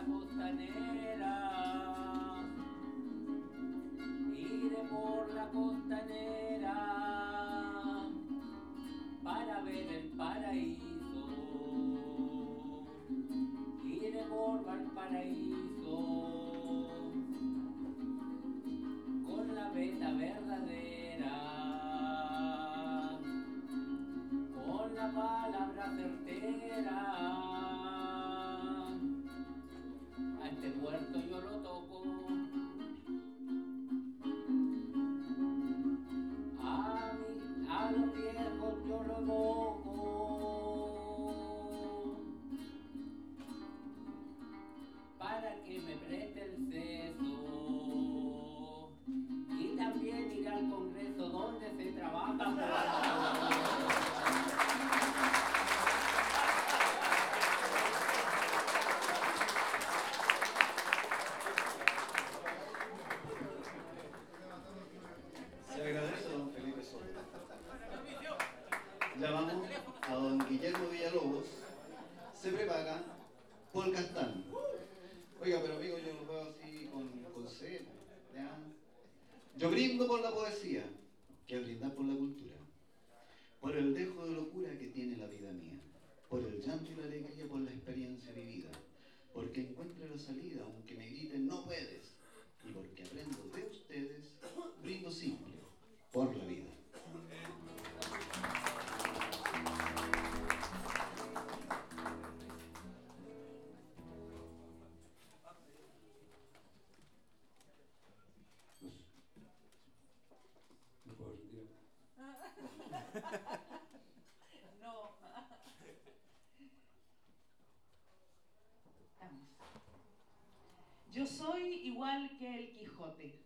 costanera, iré por la costanera para ver el paraíso, iré por Valparaíso con la veta verdadera, con la palabra certera. A este puerto yo lo toco, a los viejos yo lo evoco, para que me preste el seso, y también ir al Congreso donde se trabaja. Se agradece a don Felipe Soto. Llamamos a don Guillermo Villalobos. Se prepara Paul Castán. Oiga, pero amigo, yo lo veo así con sed, ¿ya? Yo brindo por la poesía, que brindar por la cultura, por el dejo de locura que tiene la vida mía, por el llanto y la alegría, por la experiencia vivida, porque encuentre la salida, aunque me griten no puedes, y porque aprendo de ustedes, brindo simple por la vida. No. Yo soy igual que el Quijote.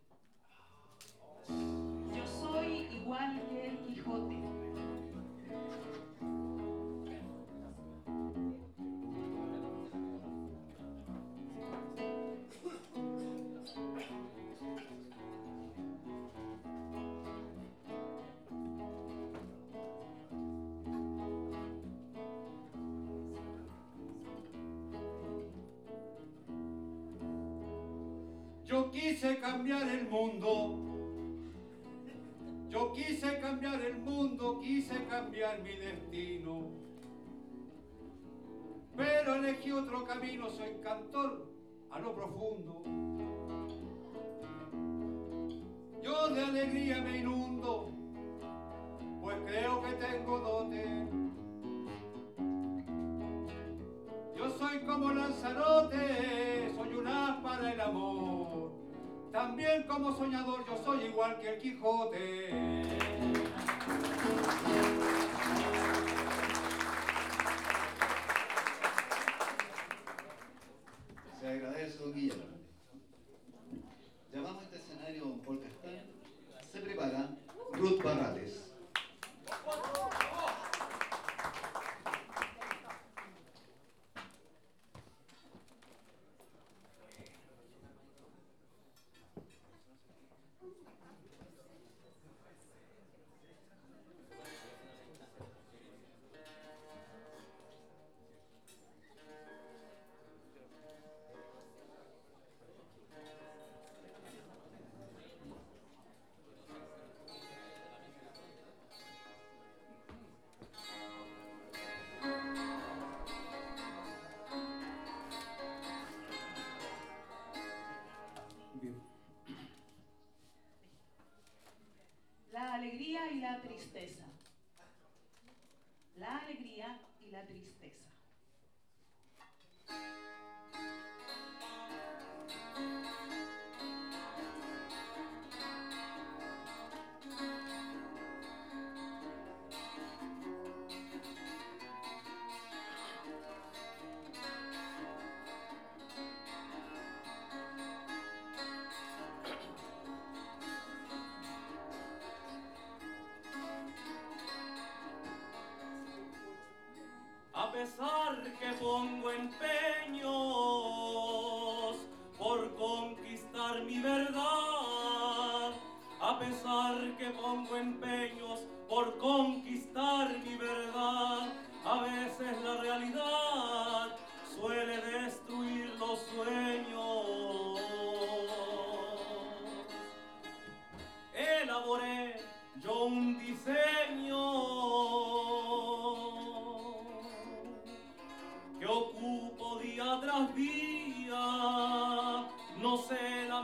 Yo soy igual que el Quijote. Yo quise cambiar el mundo, yo quise cambiar el mundo, quise cambiar mi destino, pero elegí otro camino, soy cantor a lo profundo. Yo de alegría me inundo, pues creo que tengo dote. Yo soy como Lanzarote, soy un as para el amor. También como soñador yo soy igual que el Quijote. Se agradece, don Guillermo. Llamamos a este escenario a don Paul Castán. Se prepara Ruth Barrales. La alegría y la tristeza. La alegría y la tristeza. A pesar que pongo empeños por conquistar mi verdad, a pesar que pongo empeños por conquistar mi verdad, a veces la realidad suele destruir los sueños. no sé la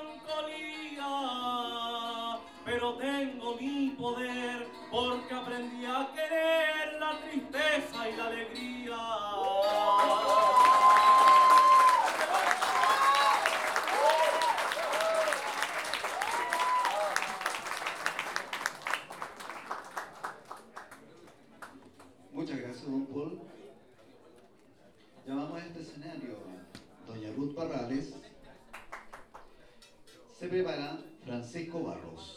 melancolía, pero tengo mi poder porque aprendí a querer la tristeza y la alegría. Muchas gracias, don Paul. Llamamos a este escenario doña Ruth Parrales. Se prepara Francisco Barros.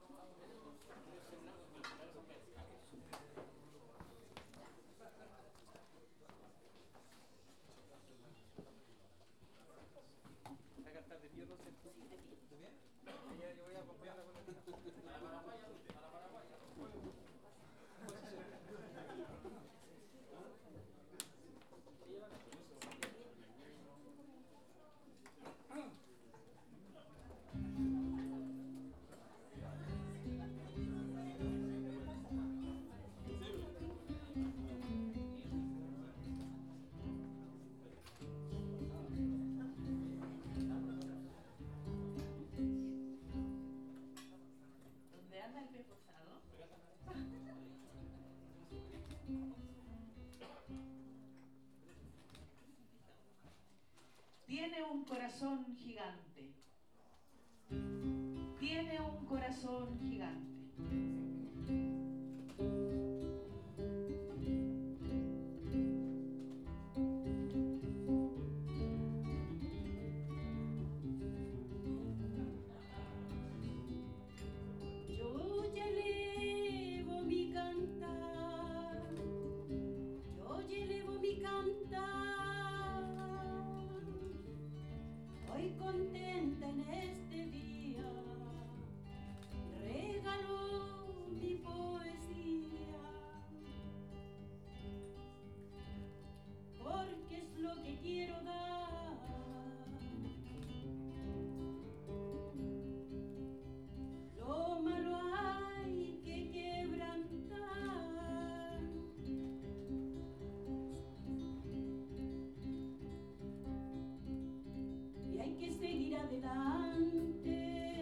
¿Dónde anda el pesado? Tiene un corazón gigante. Tiene un corazón gigante. Yo ya elevo mi cantar, yo ya elevo mi cantar, hoy contenta en este día, regalo mi poesía, porque es lo que quiero dar. Lo malo hay que quebrantar. Y hay que seguir adelante.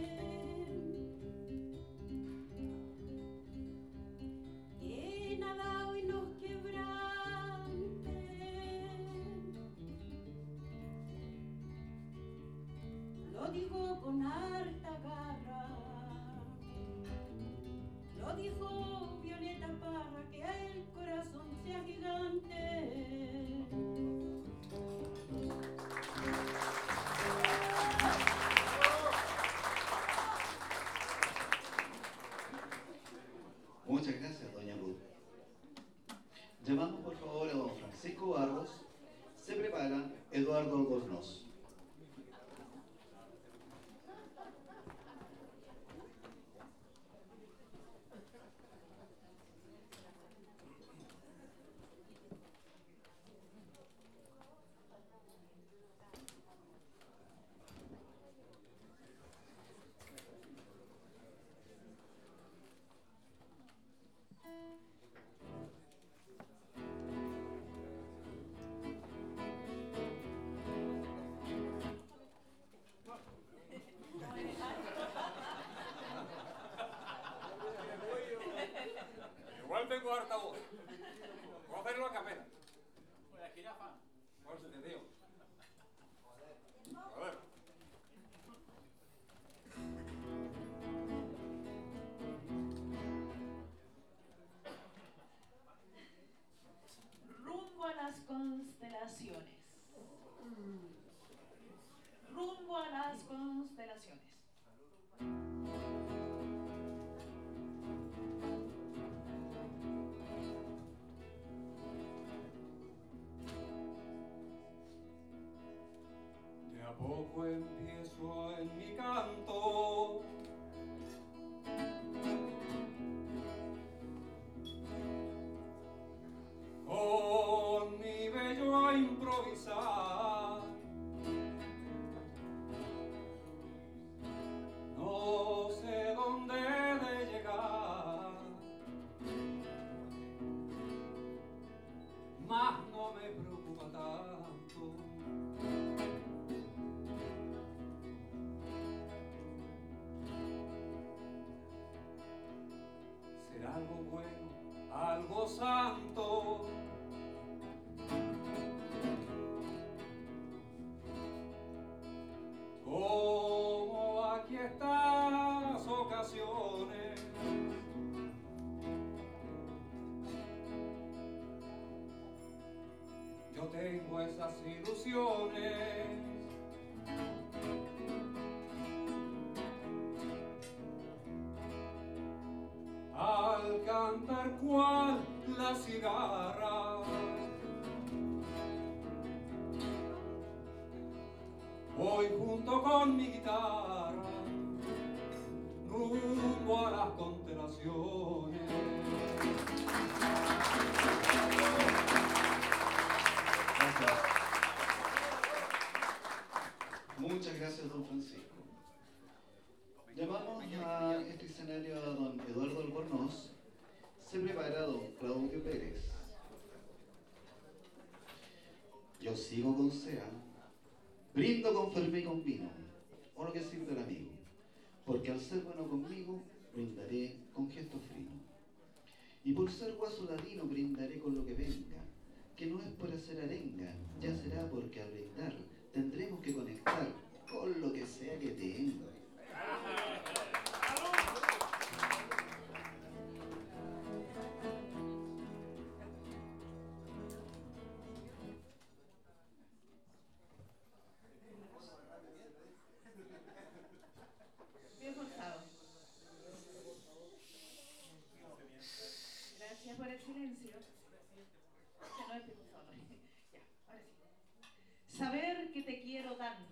Que nada hoy nos quebrante. Lo digo con harta garra. Lo dijo Violeta Parra, que el corazón sea gigante. Muchas gracias, doña Ruth. Llamamos por favor a don Francisco Barros. Se prepara Eduardo Albornoz. Igual tengo harta voz. Voy a hacerlo a capela. Pues la jirafa. Por eso te digo. A ver. Rumbo a las constelaciones. Rumbo a las constelaciones. De a poco empiezo en mi canto. Con mi bello a improvisar. No sé dónde de llegar, mas no me preocupa tanto. algo santo. Como aquí estas ocasiones, yo tengo esas ilusiones. Al cantar cual la cigarra, voy junto con mi guitarra rumbo a las constelaciones. Gracias. Muchas gracias, don Francisco. Llamamos a este escenario a don Eduardo Albornoz. Se prepara don Claudio Pérez. Yo sigo con sea. Brindo con fermé y con vino, o lo que sirve el amigo, porque al ser bueno conmigo, brindaré con gesto frío. Y por ser guaso ladino, brindaré con lo que venga, que no es por hacer arenga, ya será porque al brindar tendremos que conectar con lo que sea que tenga. Bien forzado. Gracias por el silencio. Que no es bien forzado. Ya, ahora sí. Saber que te quiero tanto.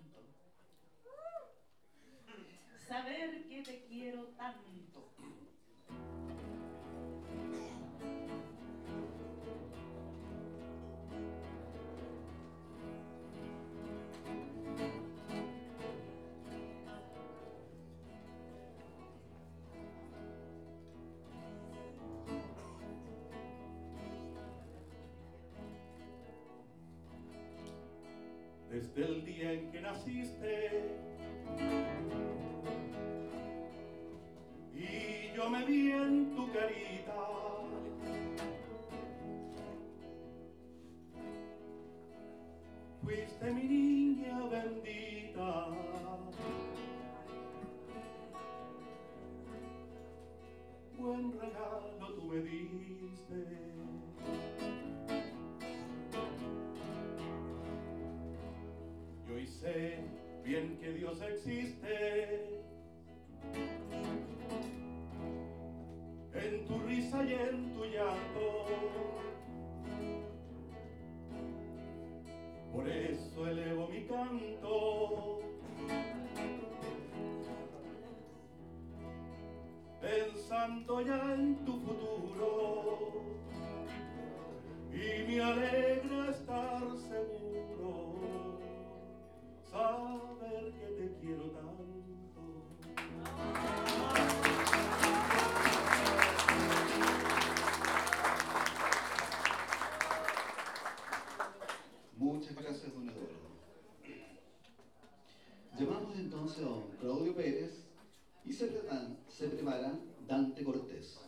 Saber que te quiero tanto. Desde el día en que naciste y yo me vi en tu carita, fuiste mi niña bendita. Buen regalo tú me diste. Y hoy sé bien que Dios existe en tu risa y en tu llanto. Por eso elevo mi canto, pensando ya en tu futuro, y me alegra estar seguro, saber que te quiero tanto. Muchas gracias, don Eduardo. Llamamos entonces a don Claudio Pérez y se prepara Dante Cortés.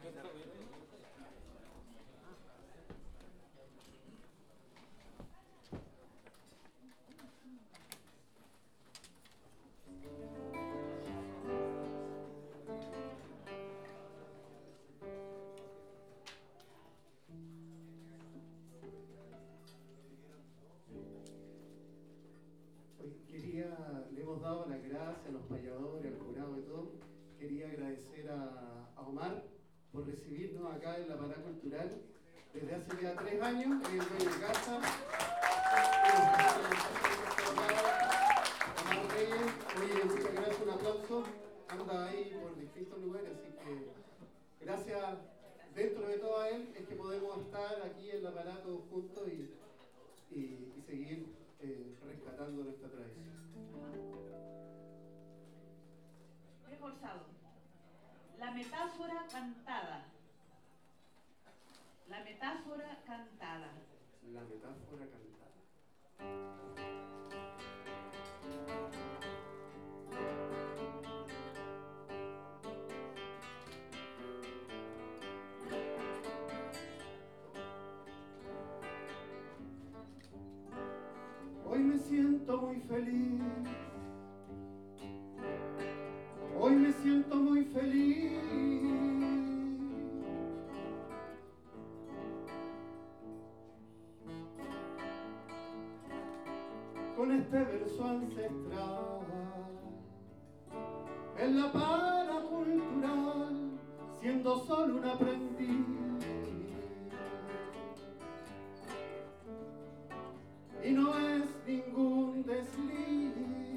Le hemos dado las gracias a los payadores, al jurado y todo. Quería agradecer a Omar por recibirnos acá en la Parada Cultural desde hace ya 3 años, en el dueño de casa. Omar Reyes, oye, muchas gracias, un aplauso. Anda ahí por distintos lugares, así que gracias dentro de todo a él es que podemos estar aquí en la Parada todos juntos y seguir rescatando nuestra tradición. Reforzado. La metáfora cantada. La metáfora cantada. La metáfora cantada. siento muy feliz. Hoy me siento muy feliz. Con este verso ancestral en la para cultural, siendo solo un aprendiz. Y no es ningún desliz.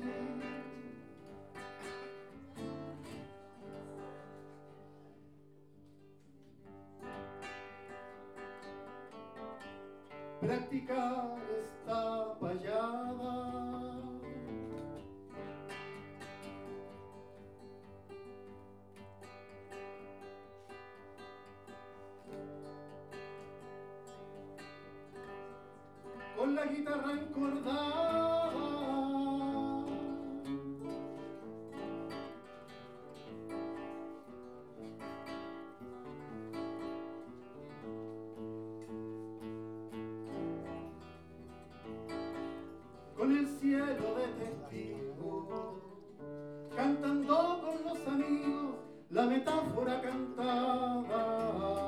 Practicar esta payada con la guitarra encordada, con el cielo de testigo, cantando con los amigos la metáfora cantada.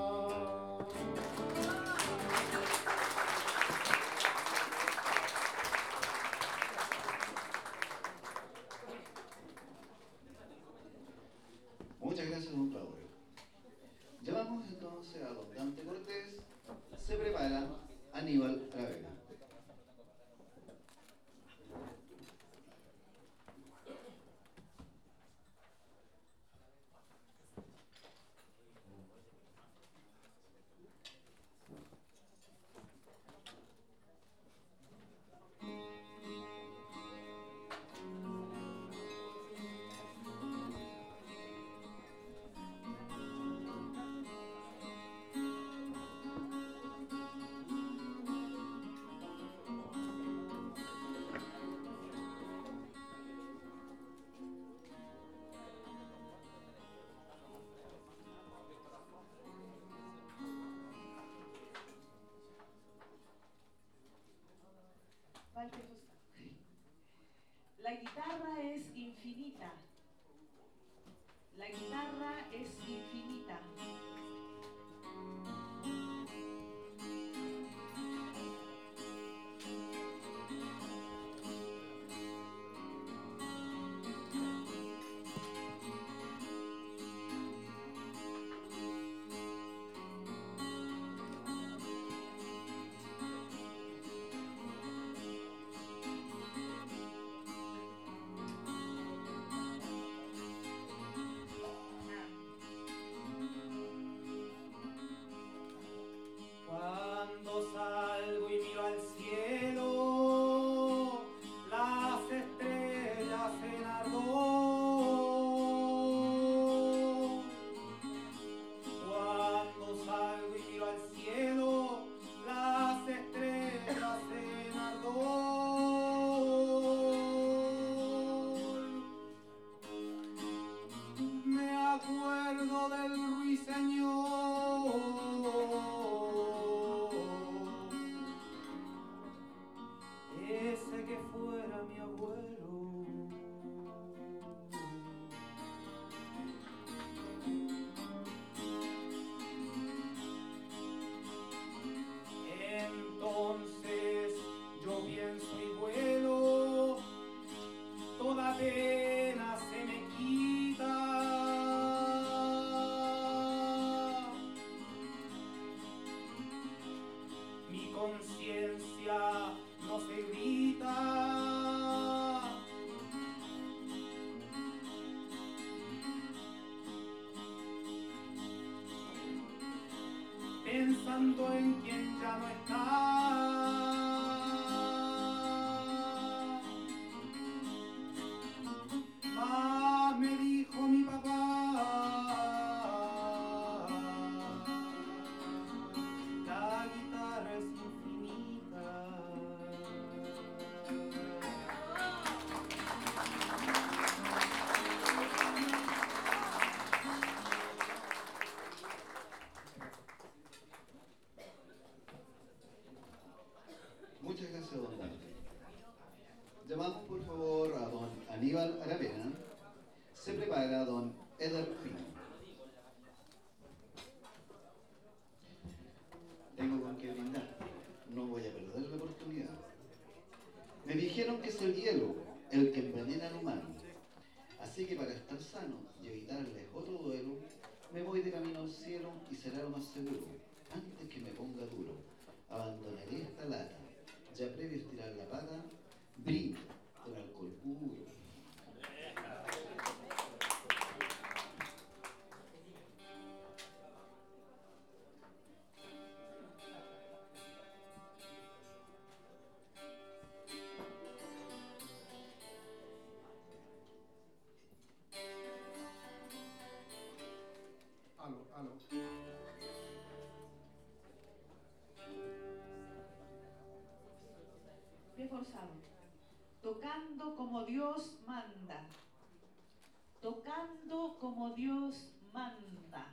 Muchas gracias, don Claudio. Llamamos entonces a don Dante Cortés. Se prepara Aníbal Aravena. La guitarra es infinita. La guitarra es infinita. Cuando salgo y miro al cielo, las estrellas en ardor. Cuando salgo y miro al cielo, las estrellas en ardor. Me acuerdo del ruiseñor, ese que fuera mi abuelo. Entonces yo pienso y vuelo, toda pena se me quita. Mi conciencia no se grita. Pensando en quien ya no está. Más me dijo mi papá, la guitarra es infinita. Aníbal Aravena, se prepara don Eder Pino. Tengo con qué brindar, no voy a perder la oportunidad. Me dijeron que es el hielo el que envenena al humano, así que para estar sano y evitarles otro duelo, me voy de camino al cielo y será lo más seguro. Antes que me ponga duro, abandonaré esta lata, ya previo a estirar la pata, brindo con alcohol puro. Aló. Bien forzado. Tocando como Dios manda. Tocando como Dios manda.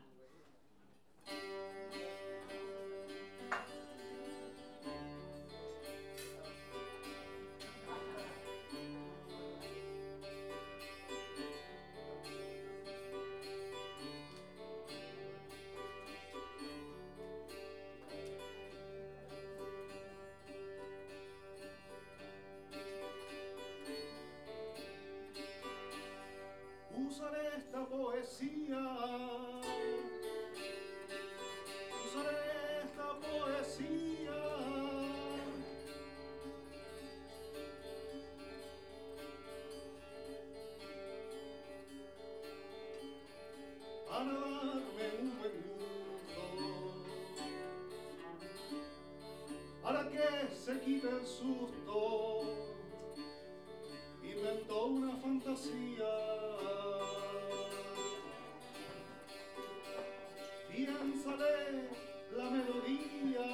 Usaré esta poesía, usaré esta poesía, para darme un buen gusto, para que se quite el susto. Inventó una fantasía. Piénsale la melodía,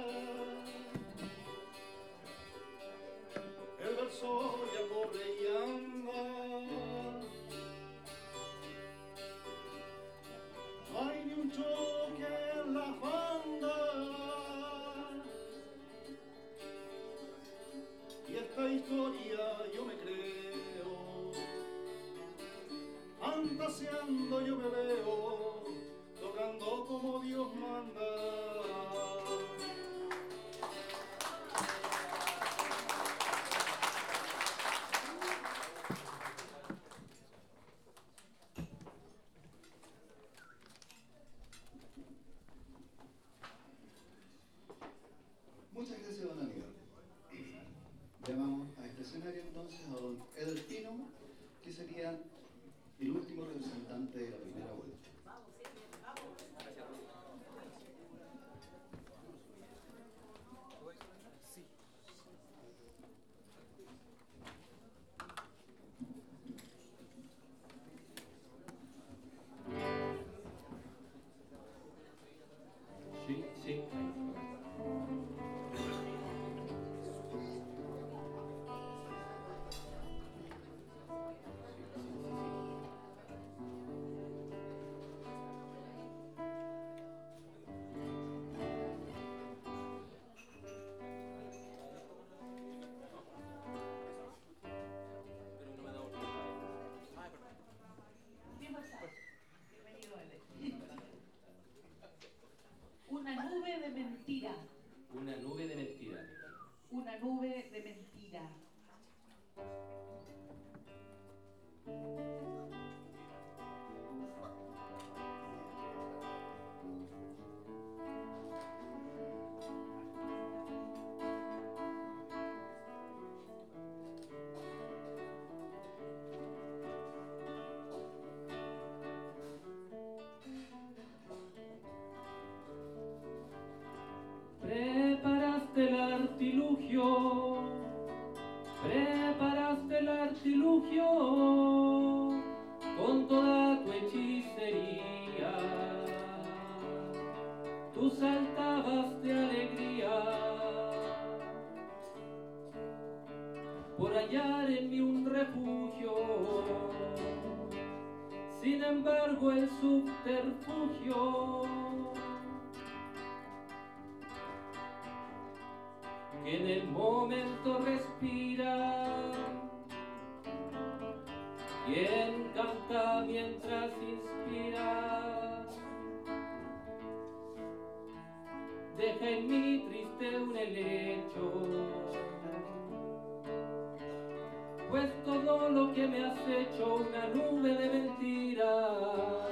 el verso ya corre y anda, no hay ni un choque en la banda, y esta historia yo me creo, fantaseando yo me veo, tocando como Dios manda. Muchas gracias, don Aníbal. Llamamos a este escenario entonces a don Eder Pino, que sería el último representante de la primera vuelta. Sí. Bien forzado. Bienvenido, Eder. Una nube de mentira. Una nube de mentira. Una nube de mentira. Preparaste el artilugio, preparaste el artilugio con toda tu hechicería. Tú saltabas de alegría por hallar en mí un refugio. Sin embargo, el subterfugio que en el momento respira quien canta mientras inspira. Deja en mí triste un helecho, pues todo lo que me has hecho una nube de mentiras.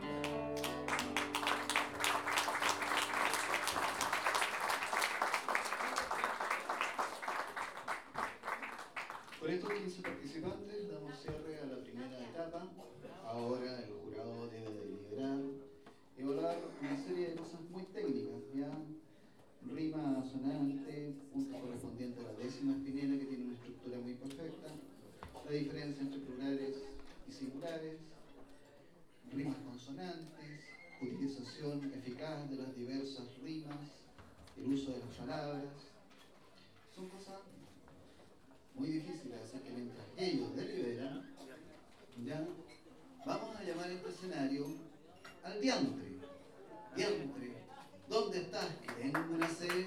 Con estos 15 participantes damos cierre a la primera etapa. Ahora el jurado debe deliberar y evaluar una serie de cosas muy técnicas, ¿ya? Rima asonante, punto correspondiente a la décima espinela, que tiene una estructura muy perfecta, la diferencia entre plurales y singulares, rimas consonantes, utilización eficaz de las diversas rimas, el uso de las palabras. Son cosas muy difíciles, así que mientras ellos deliberan, ya vamos a llamar a este escenario al diantre. Diantre, ¿dónde estás? Que tengo una sed.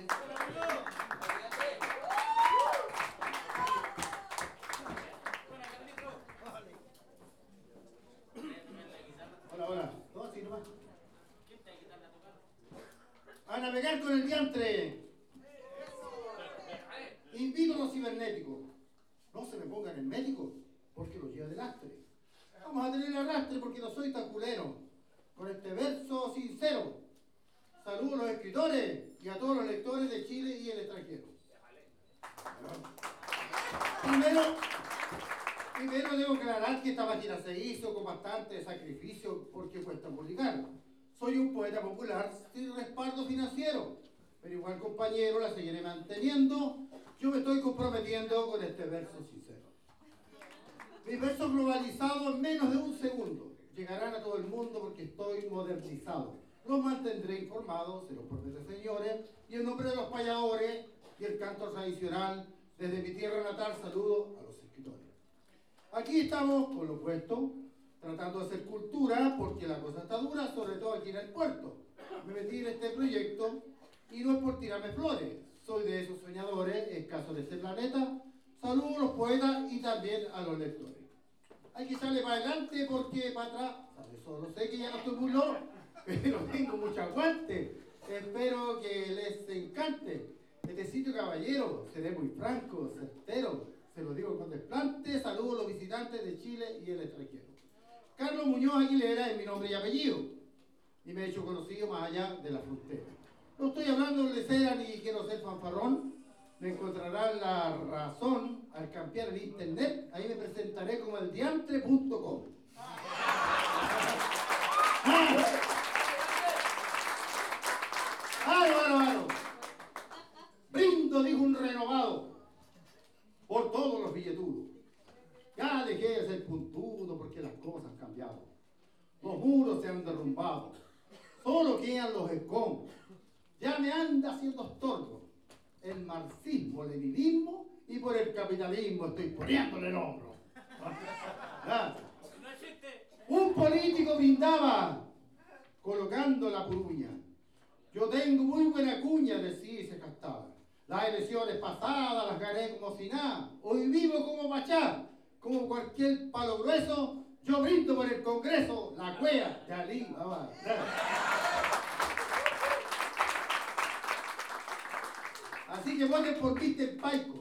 Hola, hola. No, así nomás. A navegar con el diantre. Invito a los cibernéticos. No se me pongan en médico, porque los lleva de lastre. Vamos a tener arrastre porque no soy tan culero. Con este verso sincero. Saludo a los escritores y a todos los lectores de Chile y el extranjero. Primero debo aclarar que esta página se hizo con bastante sacrificio porque cuesta publicar. Soy un poeta popular sin respaldo financiero, pero igual, compañero, la seguiré manteniendo. Yo me estoy comprometiendo con este verso sincero. Mis versos globalizados en menos de un segundo llegarán a todo el mundo porque estoy modernizado. Los mantendré informados, se los prometo, señores, y en nombre de los payadores y el canto tradicional, desde mi tierra natal, saludo a los escritores. Aquí estamos con lo puesto, tratando de hacer cultura, porque la cosa está dura, sobre todo aquí en el puerto. Me metí en este proyecto y no es por tirarme flores. Soy de esos soñadores, escasos de este planeta. Saludo a los poetas y también a los lectores. Hay que salir para adelante porque para atrás, solo sé que ya no estoy burlón, pero tengo mucho aguante. Espero que les encante. Este sitio, caballero, seré muy franco, certero. Se lo digo con desplante. Saludo a los visitantes de Chile y el extranjero. Carlos Muñoz Aguilera es mi nombre y apellido. Y me he hecho conocido más allá de la frontera. No estoy hablando de cera ni quiero ser fanfarrón. Me encontrarán la razón al cambiar el internet. Ahí me presentaré como el diantre.com. ¡Bárbaro! Brindo, dijo un renovado, por todos los billetudos. Ya dejé de ser puntudo porque las cosas han cambiado. Los muros se han derrumbado. Solo quedan los escombros. Ya me anda haciendo estorbo el marxismo, leninismo, y por el capitalismo estoy poniéndole el hombro. Un político brindaba colocando la puruña. Yo tengo muy buena cuña, decía y se gastaba. Las elecciones pasadas las gané como si nada. Hoy vivo como Pachá, como cualquier palo grueso. Yo brindo por el Congreso, la cuea de Ali Baba. Así que voten por Mr. Paico.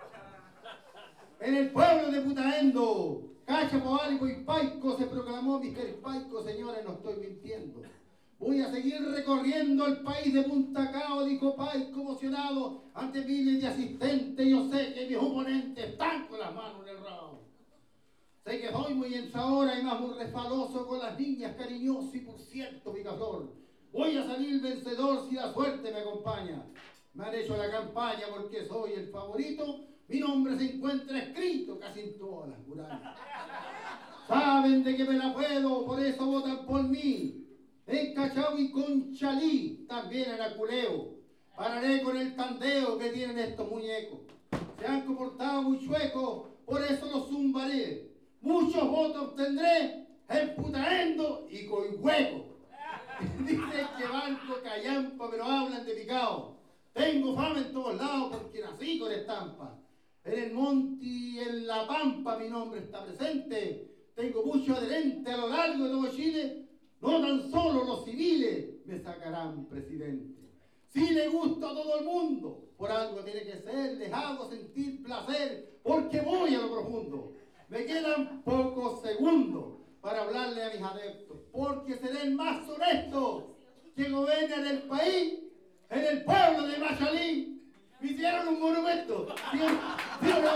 En el pueblo de Putaendo, Cachapoalco y Paico se proclamó Mr. Paico, señores, no estoy mintiendo. Voy a seguir recorriendo el país de Punta Cao, dijo Paico emocionado ante miles de asistentes. Yo sé que mis oponentes están con las manos en el rabo. Sé que soy muy ensadora y más muy resbaloso con las niñas, cariñoso y por cierto picaflor. Voy a salir vencedor si la suerte me acompaña. Me han hecho la campaña porque soy el favorito. Mi nombre se encuentra escrito casi en todas las murallas. Saben de que me la puedo, por eso votan por mí. En Cachao y Conchalí, también en Aculeo. Pararé con el tandeo que tienen estos muñecos. Se han comportado muy chuecos, por eso los zumbaré. Muchos votos obtendré en Putaendo y Coihueco. Dicen que banco callampa, pero hablan de picao. Tengo fama en todos lados porque nací con estampa. En el monte y en la pampa mi nombre está presente. Tengo mucho adherente a lo largo de todo Chile. No tan solo los civiles me sacarán presidente. Si le gusto a todo el mundo, por algo tiene que ser, les hago sentir placer, porque voy a lo profundo. Me quedan pocos segundos para hablarle a mis adeptos, porque seré el más honesto que gobierna en el país, en el pueblo de Machalí. Me hicieron un monumento. ¿Sí? ¿Sí o no?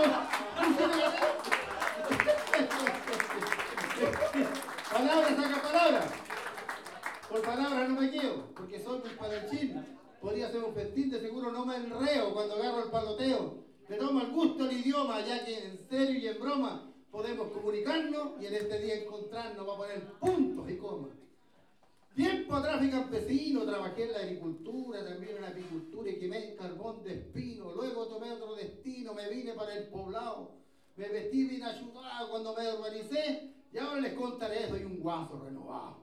Palabra saca palabra. Por palabras no me quedo, porque soy un espadachín. Podría ser un festín, de seguro no me enreo cuando agarro el paloteo. Le tomo el gusto al idioma, ya que en serio y en broma podemos comunicarnos y en este día encontrarnos para poner puntos y comas. Tiempo atrás fui campesino, trabajé en la agricultura, también en la apicultura y quemé carbón de espino. Luego tomé otro destino, me vine para el poblado. Me vestí bien ayudado cuando me urbanicé y ahora les contaré, soy un guaso renovado.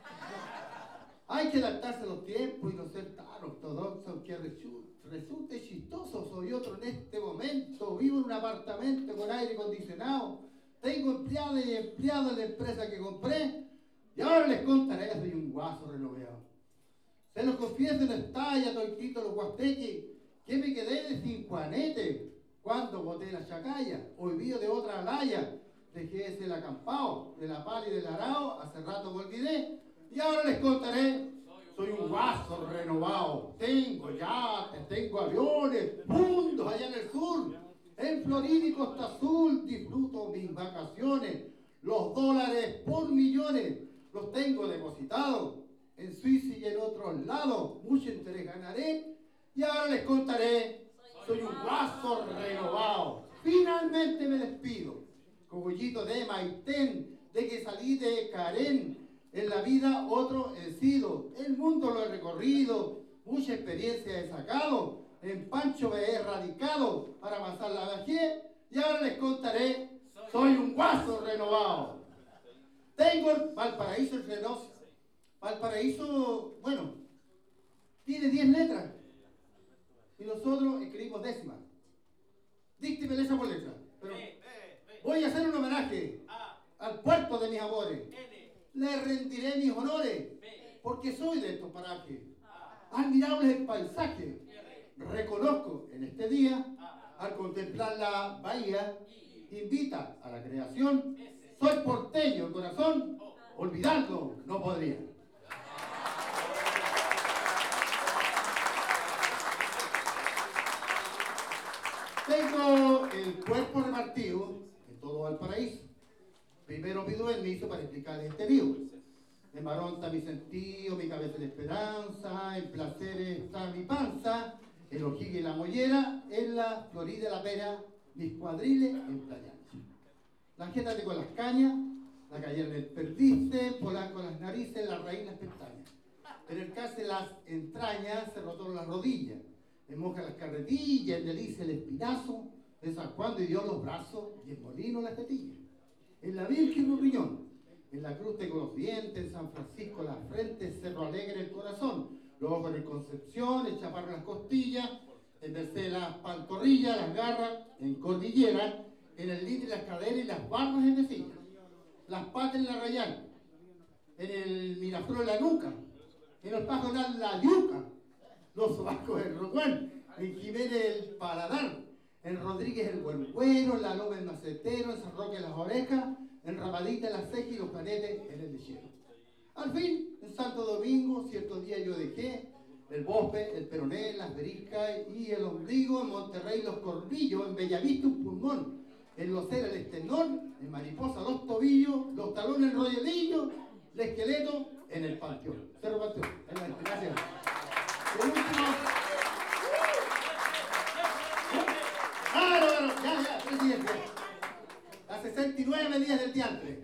Hay que adaptarse a los tiempos y no ser tan ortodoxo, aunque resulte chistoso. Soy otro en este momento, vivo en un apartamento con aire acondicionado, tengo empleada y empleado en la empresa que compré y ahora les contaré, soy un guaso renovado. Se los confieso, no estalla, toitito los guasteques, que me quedé de Juanete cuando boté la chacalla, olvido de otra alaya, dejé ese el acampao, de la pala y del arao, hace rato me olvidé. Y ahora les contaré, soy un guaso renovado, tengo yates, tengo aviones, mundos allá en el sur, en Florida y Costa Azul, disfruto mis vacaciones, los dólares por millones, los tengo depositados, en Suiza y en otros lados, mucho interés ganaré, y ahora les contaré, soy un guaso renovado, finalmente me despido, cogollito de Maitén, de que salí de Carén. En la vida otro he sido, el mundo lo he recorrido, mucha experiencia he sacado, en Pancho me he radicado para avanzar la vejez y ahora les contaré, soy un guaso renovado. Tengo el Valparaíso el Renoso. Valparaíso, bueno, tiene 10 letras y nosotros escribimos décimas. Dícteme esa por letra, pero voy a hacer un homenaje al puerto de mis amores. Le rendiré mis honores, porque soy de estos parajes. Admirable es el paisaje. Reconozco en este día, al contemplar la bahía, invita a la creación. Soy porteño de corazón, olvidarlo no podría. Tengo el cuerpo repartido en todo Valparaíso. Primero pido permiso para explicarles este lío. En varón está mi sentido, mi cabeza de esperanza, en placeres está mi panza, el ojigue y la mollera, en la Florida la pera, mis cuadriles en Playa Ancha. La jeta con las cañas, la cayera en el perdice, polanco en las narices, la raíz en las pestañas. En el cárcel las entrañas, se rotaron las rodillas, en moja las carretillas, en delicia el espinazo, en San Juan de Dios los brazos y en Molino las tetillas. En la Virgen un riñón, en la Cruz tengo los dientes, en San Francisco la frente, Cerro Alegre el corazón, luego en el Concepción, el Chaparro las costillas, en Merced las pantorrillas, las garras, en Cordillera, en el litre las caderas y las barbas en Mesilla, las patas en la Rayán, en el Miraflores la nuca, en el Pajonal la yuca, los sobacos el Rocuán, en Jiménez el paladar, en Rodríguez el Buencuero, en la Loma el macetero, en San Roque las orejas, en Ramadita las cejas y los canetes en el lechero. Al fin, en Santo Domingo, cierto día yo dejé el Bospe, el Peroné, las Beriscas y el Ombligo, en Monterrey los Corbillos, en Bellavista un pulmón, en Locera el esternón, en Mariposa los tobillos, los talones el rodelillo, el esqueleto en el panteón. Cerro Panteón. Gracias. El último. Ya, presidente. Las 69 medidas del diantre.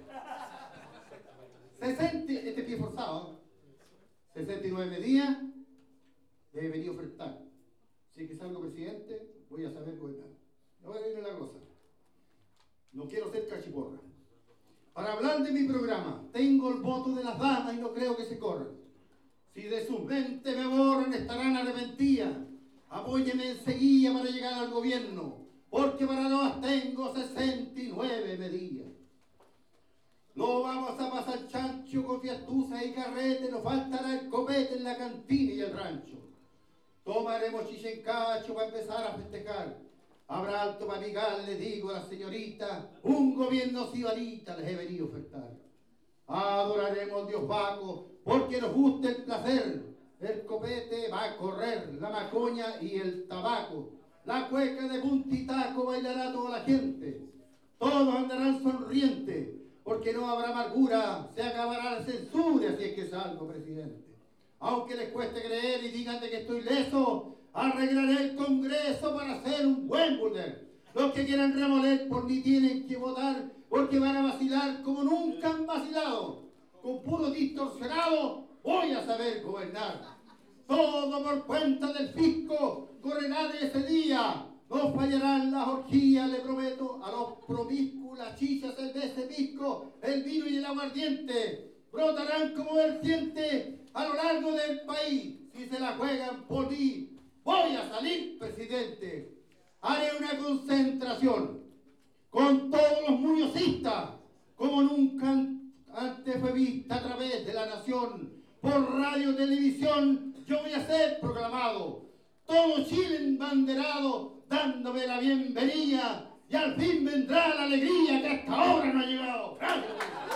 60, este pie forzado. 69 medidas debe venir a ofertar. Si es que salgo presidente, voy a saber gobernar. No voy a ir la cosa. No quiero ser cachiporra. Para hablar de mi programa, tengo el voto de las damas y no creo que se corran. Si de su mente me borran, estarán arrepentidas. Apóyeme enseguida para llegar al gobierno, porque para no tengo 69 medidas. No vamos a pasar chancho con fiestusas y carrete, nos faltará el copete en la cantina y el rancho. Tomaremos chicha en cacho para empezar a festejar. Habrá alto para picar, le digo a la señorita, un gobierno sibarita les he venido a ofertar. Adoraremos al Dios Baco, porque nos gusta el placer. El copete va a correr, la macoña y el tabaco. La cueca de puntitaco bailará toda la gente. Todos andarán sonrientes, porque no habrá amargura, se acabará la censura si es que salgo presidente. Aunque les cueste creer y digan de que estoy leso, arreglaré el Congreso para hacer un buen burder. Los que quieran remoler por mí tienen que votar, porque van a vacilar como nunca han vacilado. Con puro distorsionado voy a saber gobernar. Todo por cuenta del fisco correrá de ese día. No fallarán las orgías, le prometo, a los promiscuos, las chichas, el ese pisco, el vino y el aguardiente. Brotarán como vertiente a lo largo del país. Si se la juegan por mí, voy a salir presidente. Haré una concentración con todos los muñozistas, como nunca antes fue vista a través de la nación. Por radio, televisión, yo voy a ser proclamado. Todo Chile embanderado, dándome la bienvenida. Y al fin vendrá la alegría que hasta ahora no ha llegado. ¡Gracias!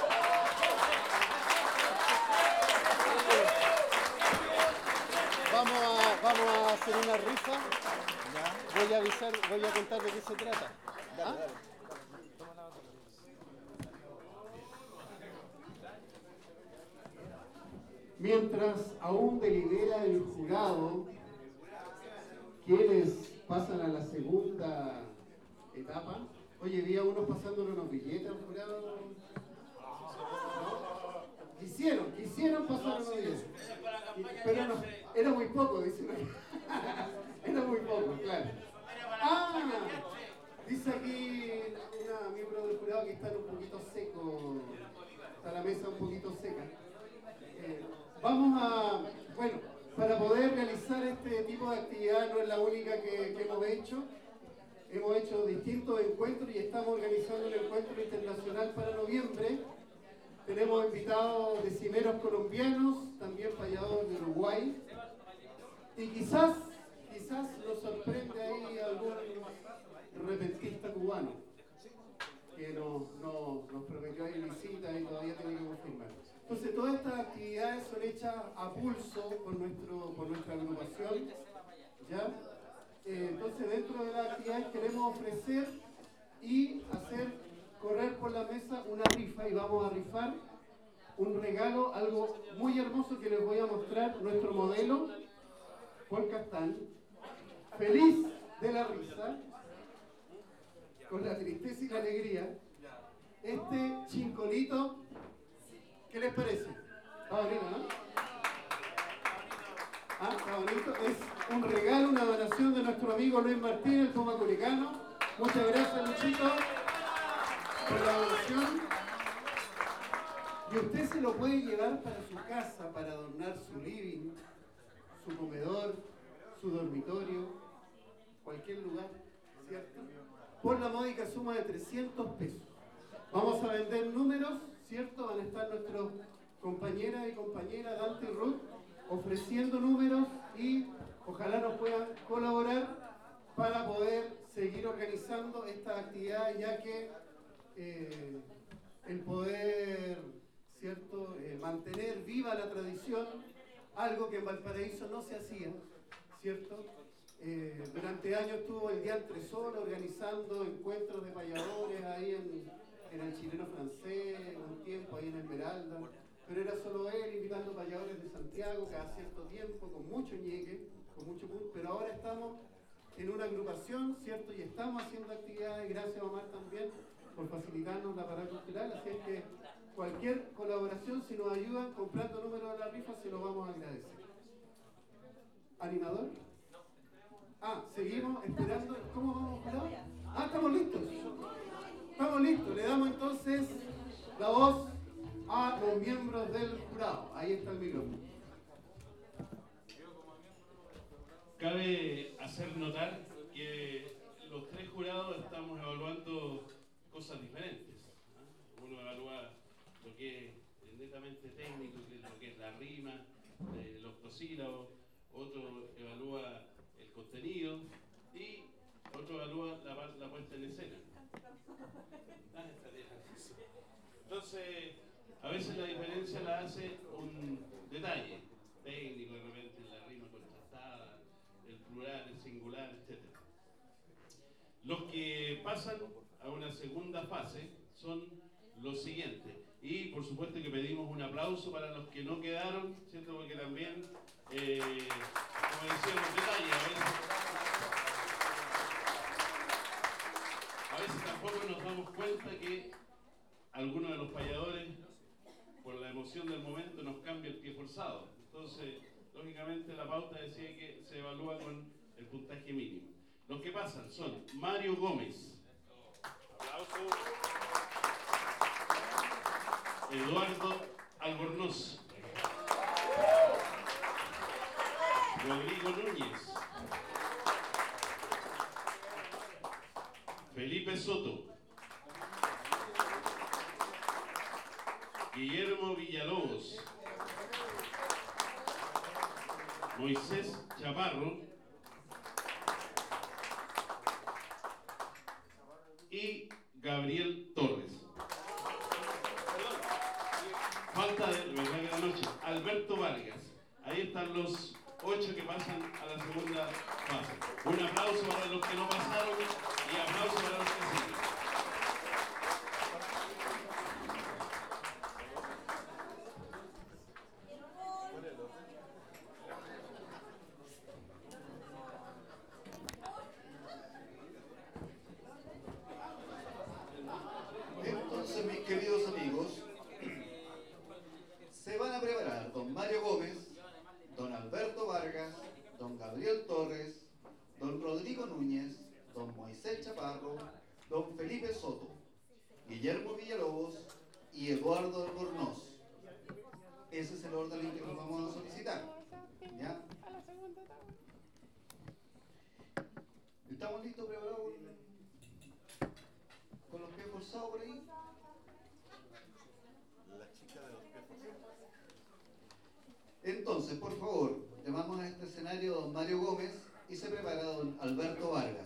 Vamos a hacer una rifa. Voy a contar de qué se trata. Dale. Mientras aún delibera el jurado, quienes pasan a la segunda etapa. Oye, vi a unos pasándole unos billetes al jurado. ¿No? Quisieron pasar unos billetes. Pero no, era muy poco, dicen ahí. Era muy poco, claro. Dice aquí una miembro del jurado que están un poquito seco. Está la mesa un poquito seca. Bueno, para poder realizar este tipo de actividad no es la única que hemos hecho. Hemos hecho distintos encuentros y estamos organizando un encuentro internacional para noviembre. Tenemos invitados decimeros colombianos, también payadores de Uruguay. Y quizás nos sorprende ahí algún repentista cubano que nos prometió ahí visita y todavía tiene que confirmar. Entonces todas estas actividades son hechas a pulso por nuestra agrupación, ¿ya? Entonces dentro de las actividades queremos ofrecer y hacer correr por la mesa una rifa y vamos a rifar un regalo, algo muy hermoso que les voy a mostrar, nuestro modelo, Paul Castán, feliz de la risa, con la tristeza y la alegría, este chincolito. ¿Qué les parece? Está bonito, ¿no? Está bonito. Es un regalo, una donación de nuestro amigo Luis Martín, el Toma Curicano. Muchas gracias, Luchito, por la donación. Y usted se lo puede llevar para su casa, para adornar su living, su comedor, su dormitorio, cualquier lugar, ¿cierto? Por la módica suma de 300 pesos. Vamos a vender números, ¿cierto? Van a estar nuestros compañeras y compañeras Dante y Ruth ofreciendo números y ojalá nos puedan colaborar para poder seguir organizando esta actividad, ya que el poder, ¿cierto? Mantener viva la tradición, algo que en Valparaíso no se hacía, ¿cierto? Durante años estuvo el Día Entre Sol organizando encuentros de payadores ahí en el Chileno Francés, un tiempo ahí en Esmeralda, pero era solo él invitando payadores de Santiago cada cierto tiempo, con mucho ñeque, con mucho punto, pero ahora estamos en una agrupación, ¿cierto? Y estamos haciendo actividades, gracias a Omar también por facilitarnos la parada cultural, así es que cualquier colaboración, si nos ayudan comprando números de la rifa, se lo vamos a agradecer. ¿Animador? Seguimos esperando. ¿Cómo vamos, jurado? Estamos listos. Estamos listos. Le damos entonces la voz a los miembros del jurado. Ahí está el micrófono. Cabe hacer notar que los tres jurados estamos evaluando cosas diferentes. Uno evalúa técnico, que es lo que es la rima, el octosílabo, otro evalúa el contenido y otro evalúa la puesta en escena. Entonces, a veces la diferencia la hace un detalle técnico, de repente la rima contrastada, el plural, el singular, etc. Los que pasan a una segunda fase son los siguientes. Y por supuesto que pedimos un aplauso para los que no quedaron, ¿cierto? Porque también, como decíamos, detalles. A veces tampoco nos damos cuenta que algunos de los payadores, por la emoción del momento, nos cambia el pie forzado. Entonces, lógicamente, la pauta decía que se evalúa con el puntaje mínimo. Los que pasan son Mario Gómez. Aplauso. Eduardo Albornoz. Rodrigo Núñez. Felipe Soto. Guillermo Villalobos. Moisés Chaparro. Y Gabriel Torres. Falta de la noche, Alberto Vargas. Ahí están los 8 que pasan a la segunda fase. Un aplauso para los que no pasaron y aplauso para los que siguen. Entonces, mis queridos amigos, se van a preparar don Mario Gómez, don Alberto Vargas, don Gabriel Torres, don Rodrigo Núñez, don Moisés Chaparro, don Felipe Soto, Guillermo Villalobos y Eduardo Albornoz. Ese es el orden en que nos vamos a solicitar. ¿Ya? ¿Estamos listos, preparados con los pies forzados por ahí? Entonces, por favor, llamamos a este escenario a don Mario Gómez y se prepara don Alberto Vargas.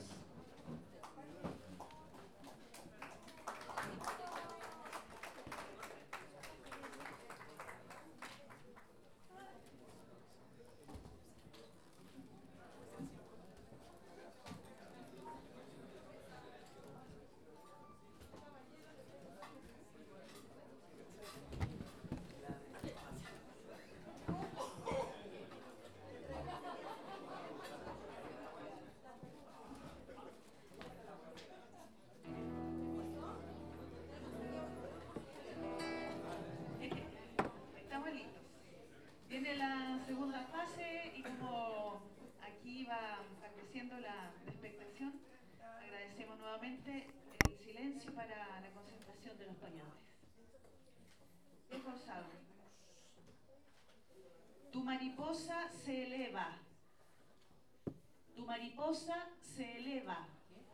Estamos listos. Viene la segunda fase y como aquí va creciendo la expectación, agradecemos nuevamente el silencio para la concentración de los payadores. Es forzado. Tu mariposa se eleva. Tu mariposa se eleva.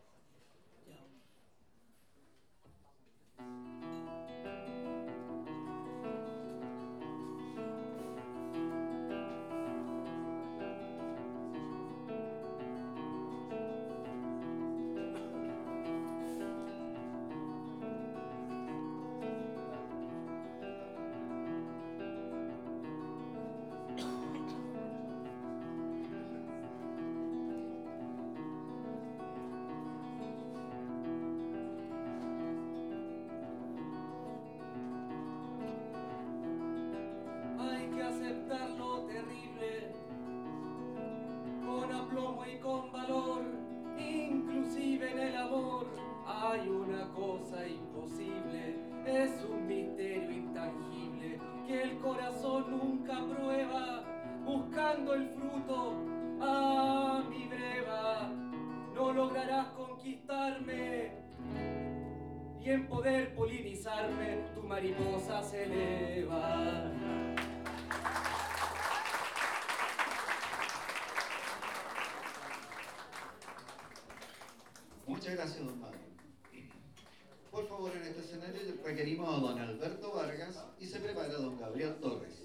Hay que aceptar lo terrible con aplomo y con valor. Inclusive en el amor hay una cosa imposible, es un misterio intangible que el corazón nunca prueba. Buscando el fruto a mi breva, no lograrás conquistarme y en poder polinizarme tu mariposa se eleva. Muchas gracias, don Mario. Por favor. favor, en este escenario requerimos a don Alberto Vargas y se prepara don Gabriel Torres.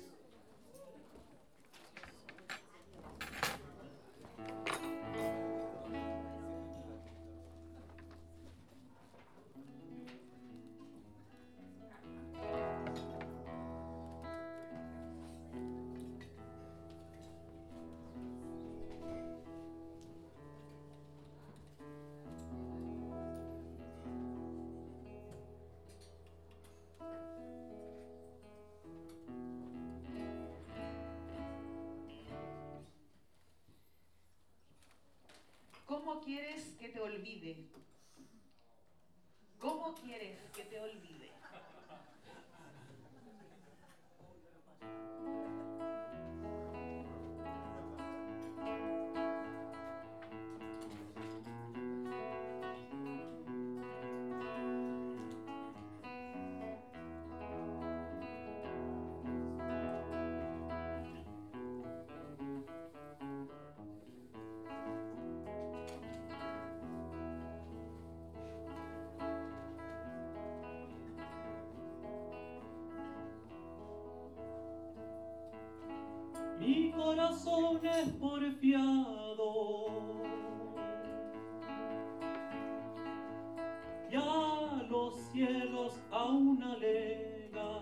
¿Cómo quieres que te olvide? ¿Cómo quieres que te olvide? Mi corazón es porfiado, y a los cielos aún alega,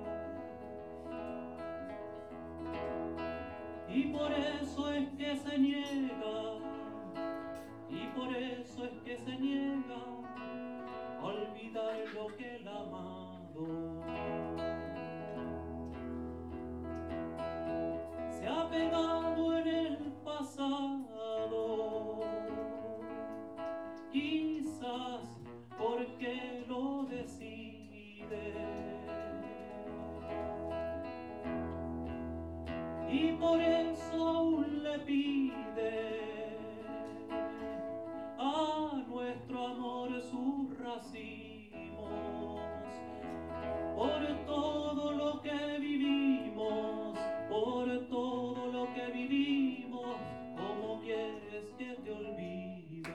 y por eso es que se niega, y por eso es que se niega a olvidar lo que él ha amado. Se ha pegado en el pasado, quizás porque lo decide, y por eso aún le pide a nuestro amor sus racimos, por todo lo que vivimos, por todo lo que vivimos. ¿Cómo quieres que te olvide?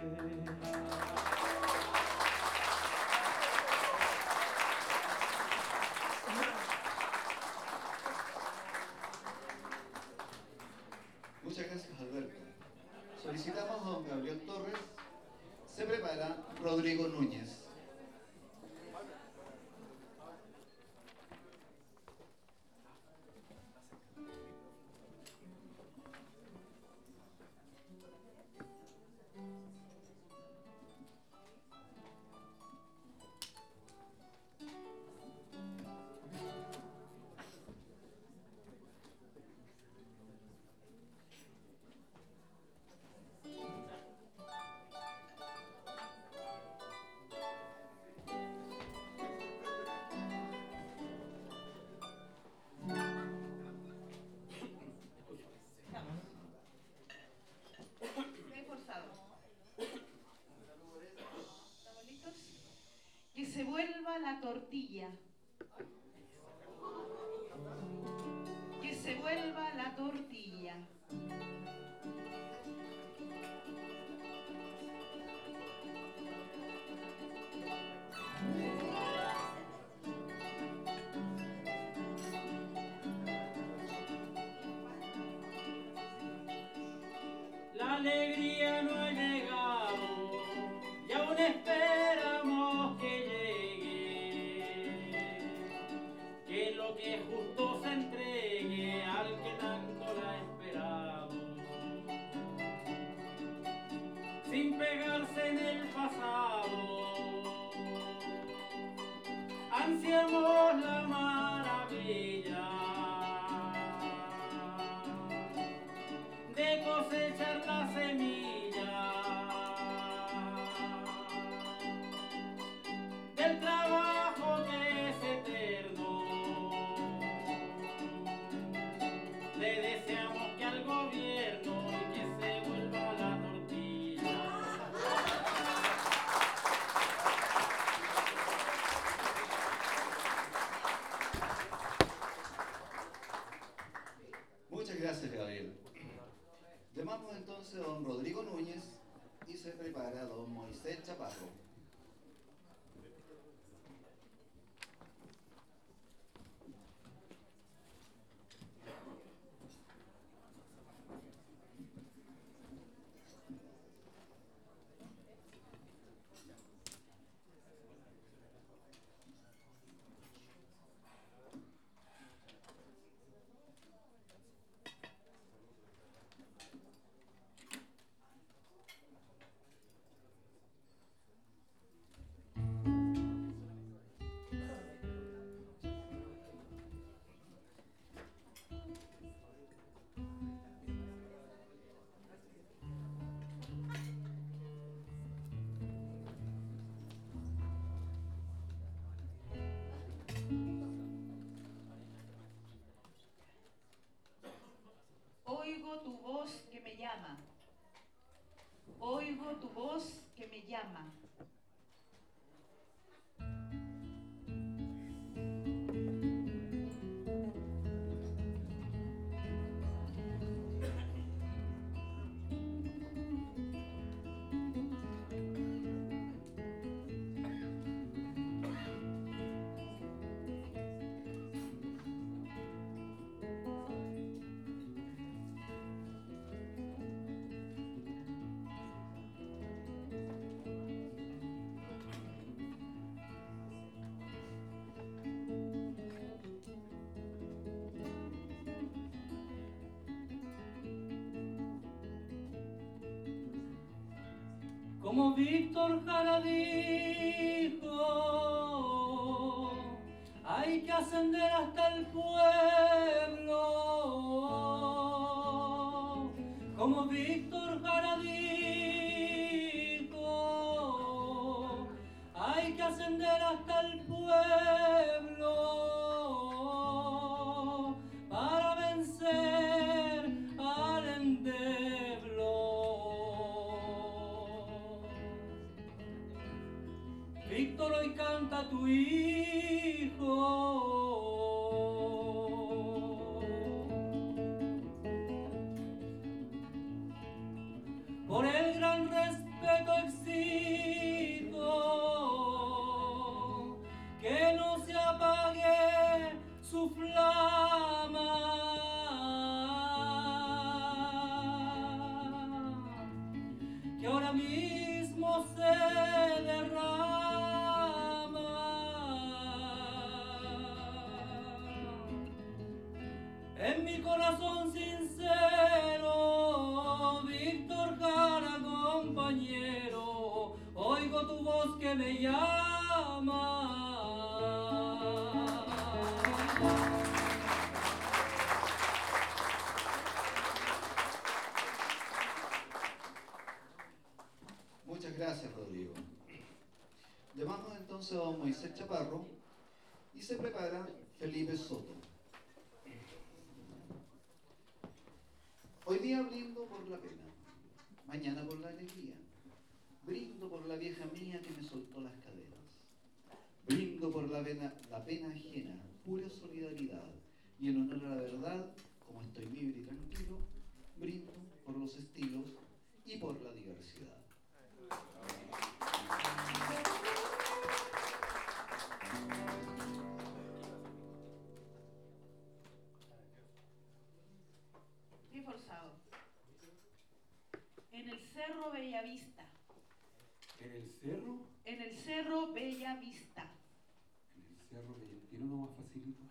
Muchas gracias, Alberto. Solicitamos a don Gabriel Torres. Se prepara Rodrigo Núñez. Que se vuelva la tortilla. Que se vuelva la tortilla. La alegría no ha llegado y aún esperamos que llegue, que lo que es justo se entregue al que tanto la ha esperado, sin pegarse en el pasado. Ansiamos la maravilla de cosechar la semilla del trabajo que es eterno. Le deseamos que al gobierno y que se vuelva la tortilla. Muchas gracias, Gabriel. Llamamos entonces a don Rodrigo Núñez y se prepara don Moisés Chaparro. Oigo tu voz que me llama. Como Víctor Jara dijo, hay que ascender hasta el pueblo. Como Víctor Jara dijo, hay que ascender hasta el pueblo para vencer al endeble. Víctor, hoy canta tu hijo. Por el gran respeto exijo que no se apague su flama. Que ahora mismo se derrama. En mi corazón sincero, Víctor Jara, compañero, oigo tu voz que me llama. Muchas gracias, Rodrigo. Llamamos entonces a don Moisés Chaparro y se prepara Felipe Soto. Hoy día brindo por la pena, mañana por la alegría. Brindo por la vieja mía que me soltó las caderas. Brindo por la pena ajena, pura solidaridad. Y en honor a la verdad, como estoy libre y tranquilo, brindo por los estilos y por la diversidad. Qué forzado. En el Cerro Bellavista. ¿En el cerro? En el Cerro Bellavista. En el cerro, ¿tiene uno más facilito?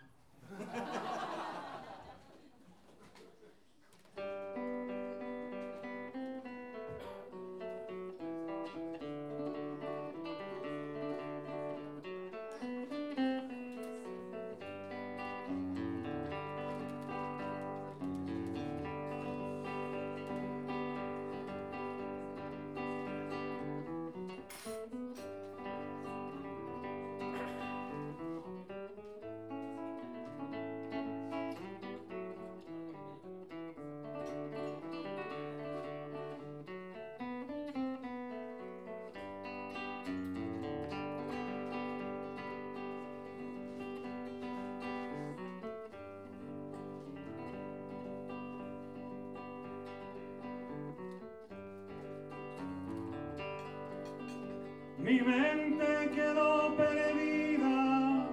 Mi mente quedó perdida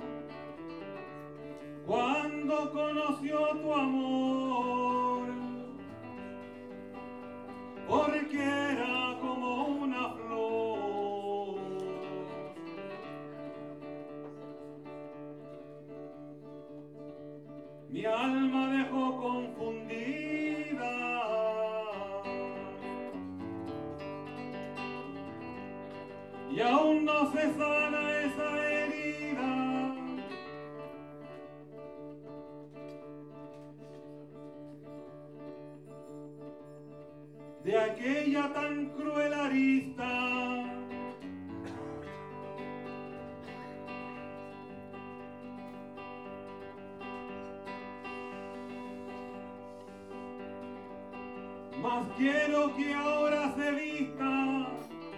cuando conoció tu amor, porque era como una flor. Mi alma dejó confundida. Y aún no se sana esa herida. De aquella tan cruel arista. Mas quiero que ahora se vista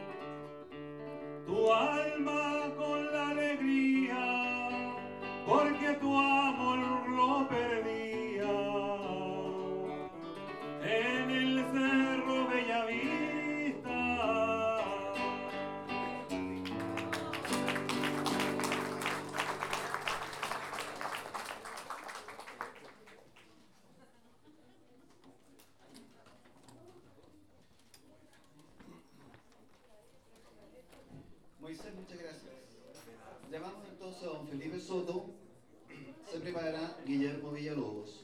tu alma con la alegría, porque tu amor lo perdía en el cerro Bellavista. Moisés, muchas gracias. Llamamos entonces a don Felipe Soto. Se prepara Guillermo Villalobos.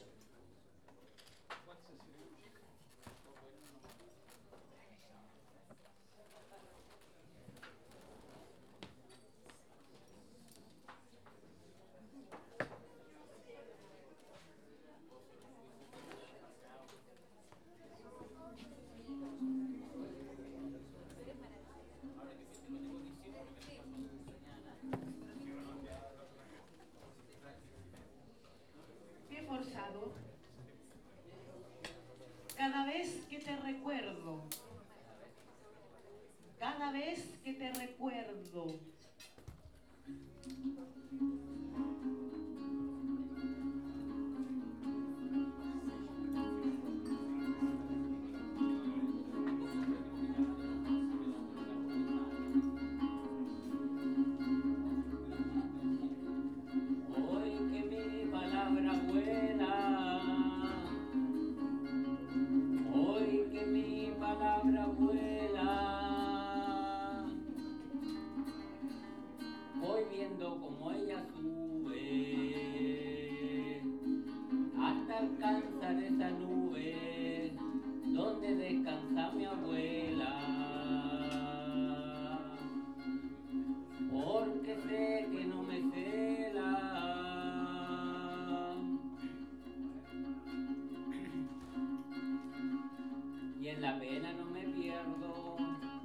Bien forzado. Cada vez que te recuerdo, cada vez que te recuerdo, Hoy que mi palabra vuela, hoy que mi palabra vuela, voy viendo como ella sube hasta alcanzar esa nube donde descansa mi abuela. Porque sé que no me cela. Y en la pena no me pierdo.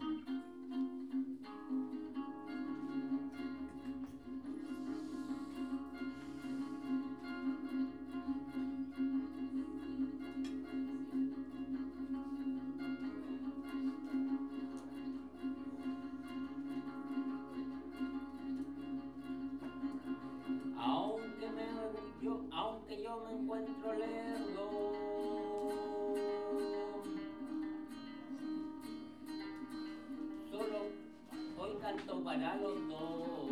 Aunque yo me encuentro lerdo, solo hoy canto para los dos,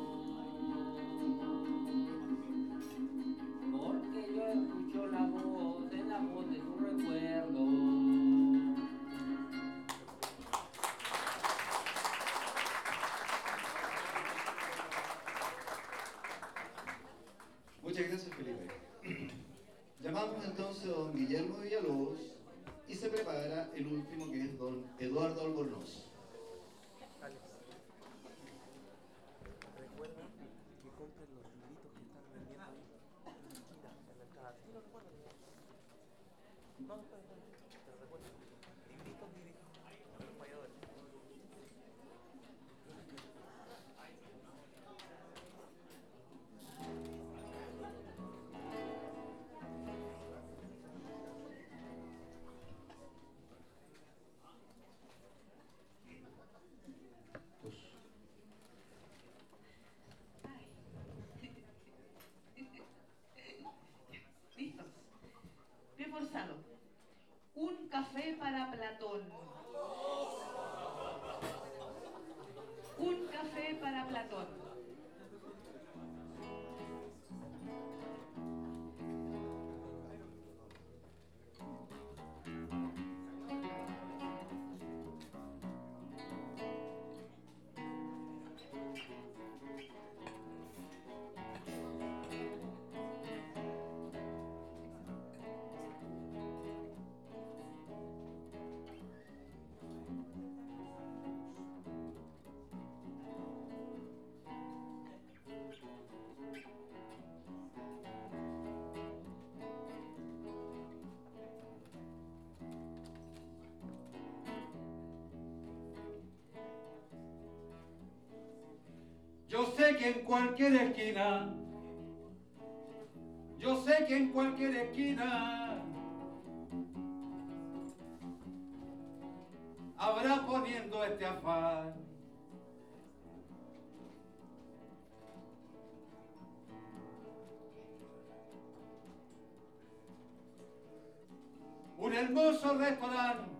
porque yo escucho la voz de tu recuerdo. Muchas gracias, Felipe. Llamamos entonces a don Guillermo Villalobos y se prepara el último, que es don Eduardo Albornoz. Recuerda que compren los libritos que están vendiendo ahí en la esquina, en la entrada. ¿Sí lo recuerdas? No, pero recuerda. Libritos dirigidos a los mayores. listos. Bien forzado. Un café para Platón. Un café para Platón. Yo sé que en cualquier esquina, yo sé que en cualquier esquina habrá poniendo este afán. Un hermoso restaurante